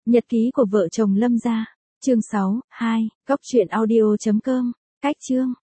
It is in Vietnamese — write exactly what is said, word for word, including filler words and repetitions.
Nhật ký của vợ chồng Lâm Gia, chương sáu, hai, cốc truyện audio chấm com, cách chương.